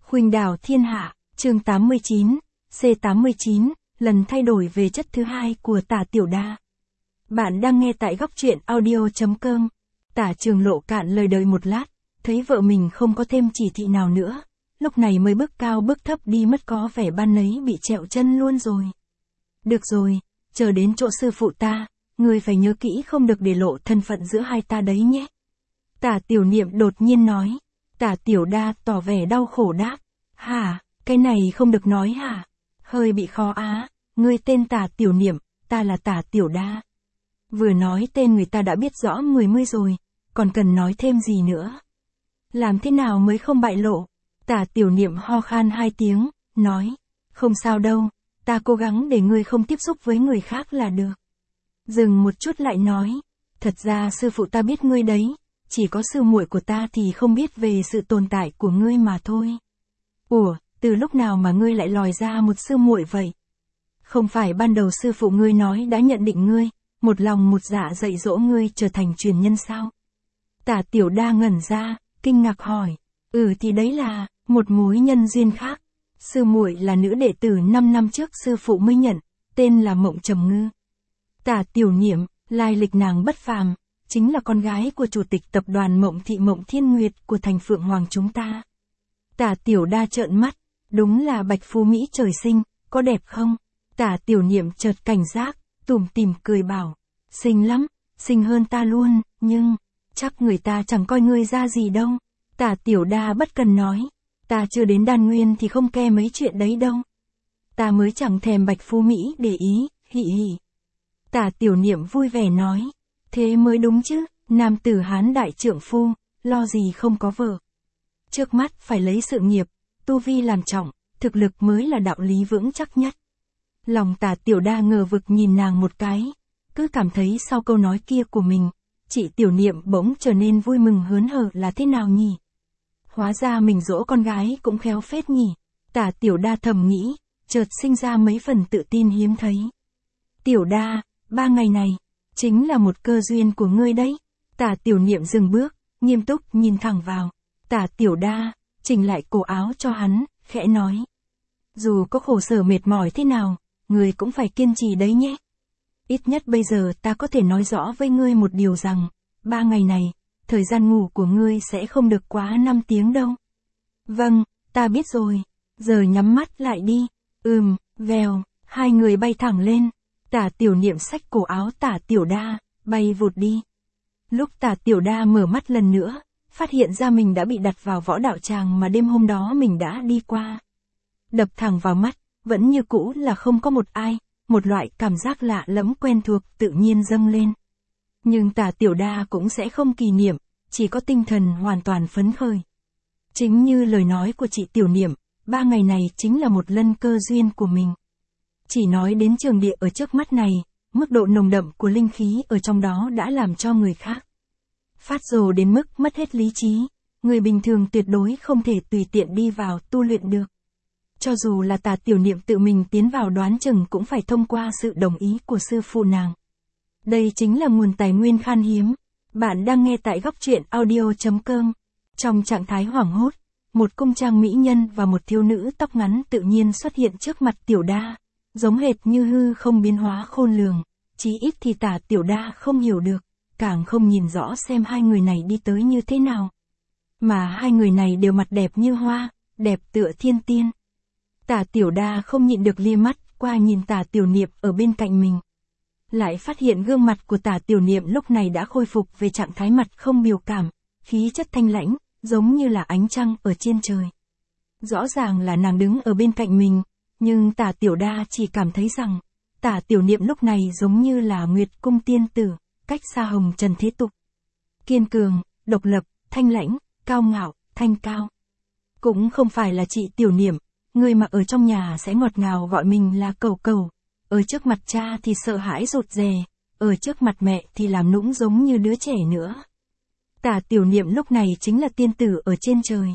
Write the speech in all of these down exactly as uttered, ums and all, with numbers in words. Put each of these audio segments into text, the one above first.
Khuynh đảo thiên hạ, chương tám mươi chín, C tám mươi chín, lần thay đổi về chất thứ hai của Tả Tiểu Đa. Bạn đang nghe tại góc truyện audio.com. Tả Trường Lộ cạn lời đời một lát, thấy vợ mình không có thêm chỉ thị nào nữa, lúc này mới bước cao bước thấp đi mất, có vẻ ban nấy bị trẹo chân luôn rồi. Được rồi, chờ đến chỗ sư phụ ta, ngươi phải nhớ kỹ không được để lộ thân phận giữa hai ta đấy nhé. Tả Tiểu Niệm đột nhiên nói. Tả Tiểu Đa tỏ vẻ đau khổ đáp. Hả, cái này không được nói hả? Hơi bị khó á, ngươi tên Tả Tiểu Niệm, ta là Tả Tiểu Đa. Vừa nói tên người ta đã biết rõ mười mươi rồi, còn cần nói thêm gì nữa? Làm thế nào mới không bại lộ? Tả Tiểu Niệm ho khan hai tiếng, nói. Không sao đâu, ta cố gắng để ngươi không tiếp xúc với người khác là được. Dừng một chút lại nói. Thật ra sư phụ ta biết ngươi đấy. Chỉ có sư muội của ta thì không biết về sự tồn tại của ngươi mà thôi. Ủa, từ lúc nào mà ngươi lại lòi ra một sư muội vậy? Không phải ban đầu sư phụ ngươi nói đã nhận định ngươi, một lòng một dạ dạy dỗ ngươi trở thành truyền nhân sao? Tả Tiểu Đa ngẩn ra, kinh ngạc hỏi. Ừ thì đấy là, một mối nhân duyên khác. Sư muội là nữ đệ tử năm năm trước sư phụ mới nhận, tên là Mộng Trầm Ngư. Tả Tiểu Niệm, lai lịch nàng bất phàm. Chính là con gái của chủ tịch tập đoàn Mộng Thị Mộng Thiên Nguyệt của thành Phượng Hoàng chúng ta. Tả Tiểu Đa trợn mắt, đúng là bạch phú Mỹ trời sinh, có đẹp không? Tả Tiểu Niệm chợt cảnh giác, tủm tỉm cười bảo, xinh lắm, xinh hơn ta luôn, nhưng, chắc người ta chẳng coi ngươi ra gì đâu. Tả Tiểu Đa bất cần nói, ta chưa đến đan nguyên thì không ke mấy chuyện đấy đâu. Ta mới chẳng thèm bạch phú Mỹ để ý, hỉ hỉ. Tả Tiểu Niệm vui vẻ nói. Thế mới đúng chứ, nam tử Hán đại trượng phu, lo gì không có vợ. Trước mắt phải lấy sự nghiệp, tu vi làm trọng, thực lực mới là đạo lý vững chắc nhất. Lòng Tả Tiểu Đa ngờ vực nhìn nàng một cái, cứ cảm thấy sau câu nói kia của mình, chị Tiểu Niệm bỗng trở nên vui mừng hớn hở là thế nào nhỉ? Hóa ra mình dỗ con gái cũng khéo phết nhỉ. Tả Tiểu Đa thầm nghĩ, chợt sinh ra mấy phần tự tin hiếm thấy. Tiểu Đa, ba ngày này chính là một cơ duyên của ngươi đấy. Tả Tiểu Niệm dừng bước, nghiêm túc nhìn thẳng vào. Tả Tiểu Đa, chỉnh lại cổ áo cho hắn, khẽ nói. Dù có khổ sở mệt mỏi thế nào, ngươi cũng phải kiên trì đấy nhé. Ít nhất bây giờ ta có thể nói rõ với ngươi một điều rằng, ba ngày này, thời gian ngủ của ngươi sẽ không được quá năm tiếng đâu. Vâng, ta biết rồi. Giờ nhắm mắt lại đi. Ừm, vèo, hai người bay thẳng lên. Tả Tiểu Niệm xách cổ áo Tả Tiểu Đa, bay vụt đi. Lúc Tả Tiểu Đa mở mắt lần nữa, phát hiện ra mình đã bị đặt vào võ đạo tràng mà đêm hôm đó mình đã đi qua. Đập thẳng vào mắt, vẫn như cũ là không có một ai, một loại cảm giác lạ lẫm quen thuộc tự nhiên dâng lên. Nhưng Tả Tiểu Đa cũng sẽ không kỷ niệm, chỉ có tinh thần hoàn toàn phấn khởi. Chính như lời nói của chị Tiểu Niệm, ba ngày này chính là một lân cơ duyên của mình. Chỉ nói đến trường địa ở trước mắt này, mức độ nồng đậm của linh khí ở trong đó đã làm cho người khác phát rồ đến mức mất hết lý trí, người bình thường tuyệt đối không thể tùy tiện đi vào tu luyện được. Cho dù là Tả Tiểu Niệm tự mình tiến vào đoán chừng cũng phải thông qua sự đồng ý của sư phụ nàng. Đây chính là nguồn tài nguyên khan hiếm. Bạn đang nghe tại góc truyện audio.com. Trong trạng thái hoảng hốt, một cung trang mỹ nhân và một thiếu nữ tóc ngắn tự nhiên xuất hiện trước mặt Tiểu Đa. Giống hệt như hư không biến hóa khôn lường, chí ít thì Tả Tiểu Đa không hiểu được, càng không nhìn rõ xem hai người này đi tới như thế nào. Mà hai người này đều mặt đẹp như hoa, đẹp tựa thiên tiên. Tả Tiểu Đa không nhịn được lia mắt qua nhìn Tả Tiểu Niệm ở bên cạnh mình. Lại phát hiện gương mặt của Tả Tiểu Niệm lúc này đã khôi phục về trạng thái mặt không biểu cảm, khí chất thanh lãnh, giống như là ánh trăng ở trên trời. Rõ ràng là nàng đứng ở bên cạnh mình. Nhưng Tả Tiểu Đa chỉ cảm thấy rằng, Tả Tiểu Niệm lúc này giống như là Nguyệt Cung tiên tử, cách xa hồng trần thế tục. Kiên cường, độc lập, thanh lãnh, cao ngạo, thanh cao. Cũng không phải là chị Tiểu Niệm, người mà ở trong nhà sẽ ngọt ngào gọi mình là cẩu cẩu, ở trước mặt cha thì sợ hãi rụt rè, ở trước mặt mẹ thì làm nũng giống như đứa trẻ nữa. Tả Tiểu Niệm lúc này chính là tiên tử ở trên trời.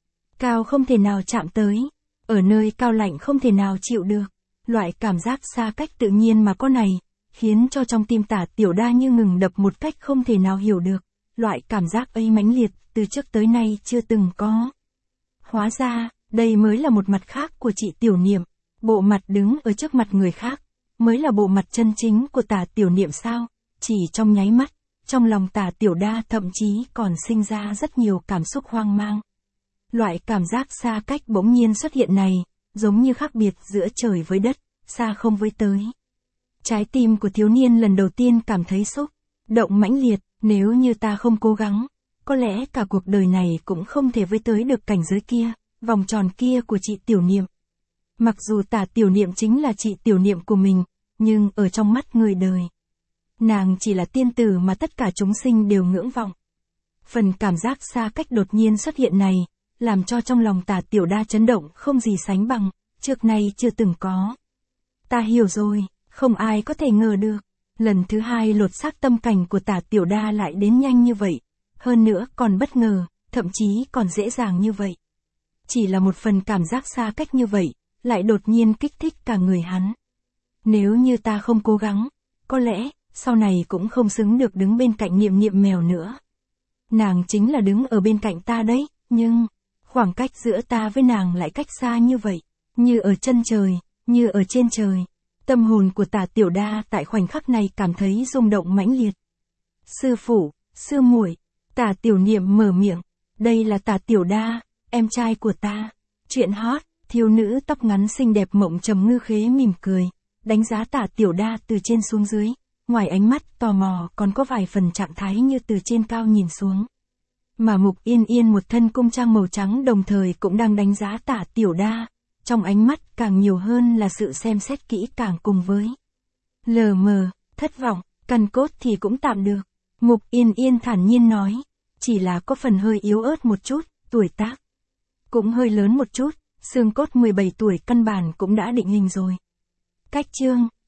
Cao không thể nào chạm tới. Ở nơi cao lạnh không thể nào chịu được, loại cảm giác xa cách tự nhiên mà có này, khiến cho trong tim Tả Tiểu Đa như ngừng đập một cách không thể nào hiểu được, loại cảm giác ấy mãnh liệt, từ trước tới nay chưa từng có. Hóa ra, Đây mới là một mặt khác của chị Tiểu Niệm, bộ mặt đứng ở trước mặt người khác, mới là bộ mặt chân chính của Tả Tiểu Niệm sao? Chỉ trong nháy mắt, trong lòng Tả Tiểu Đa thậm chí còn sinh ra rất nhiều cảm xúc hoang mang. Loại cảm giác xa cách bỗng nhiên xuất hiện này, giống như khác biệt giữa trời với đất, xa không với tới. Trái tim của thiếu niên lần đầu tiên cảm thấy xúc động mãnh liệt, nếu như ta không cố gắng, có lẽ cả cuộc đời này cũng không thể với tới được cảnh giới kia, vòng tròn kia của chị Tiểu Niệm. Mặc dù Tả Tiểu Niệm chính là chị Tiểu Niệm của mình, nhưng ở trong mắt người đời, nàng chỉ là tiên tử mà tất cả chúng sinh đều ngưỡng vọng. Phần cảm giác xa cách đột nhiên xuất hiện này, làm cho trong lòng Tả Tiểu Đa chấn động không gì sánh bằng, trước nay chưa từng có. Ta hiểu rồi, không ai có thể ngờ được. Lần thứ hai lột xác tâm cảnh của Tả Tiểu Đa lại đến nhanh như vậy. Hơn nữa còn bất ngờ, thậm chí còn dễ dàng như vậy. Chỉ là một phần cảm giác xa cách như vậy, lại đột nhiên kích thích cả người hắn. Nếu như ta không cố gắng, có lẽ, sau này cũng không xứng được đứng bên cạnh Niệm Niệm mèo nữa. Nàng chính là đứng ở bên cạnh ta đấy, nhưng, khoảng cách giữa ta với nàng lại cách xa như vậy, như ở chân trời, như ở trên trời. Tâm hồn của Tả Tiểu Đa tại khoảnh khắc này cảm thấy rung động mãnh liệt. Sư phụ, sư muội, Tả Tiểu Niệm mở miệng, đây là Tả Tiểu Đa, em trai của ta. Chuyện hot, thiếu nữ tóc ngắn xinh đẹp Mộng Trầm Ngư khế mỉm cười, đánh giá Tả Tiểu Đa từ trên xuống dưới, ngoài ánh mắt tò mò còn có vài phần trạng thái như từ trên cao nhìn xuống. Mà Mục Yên Yên một thân cung trang màu trắng đồng thời cũng đang đánh giá Tả Tiểu Đa, trong ánh mắt càng nhiều hơn là sự xem xét kỹ càng cùng với lờ mờ, thất vọng, căn cốt thì cũng tạm được. Mục Yên Yên thản nhiên nói, chỉ là có phần hơi yếu ớt một chút, tuổi tác cũng hơi lớn một chút, xương cốt mười bảy tuổi căn bản cũng đã định hình rồi. Cách chương,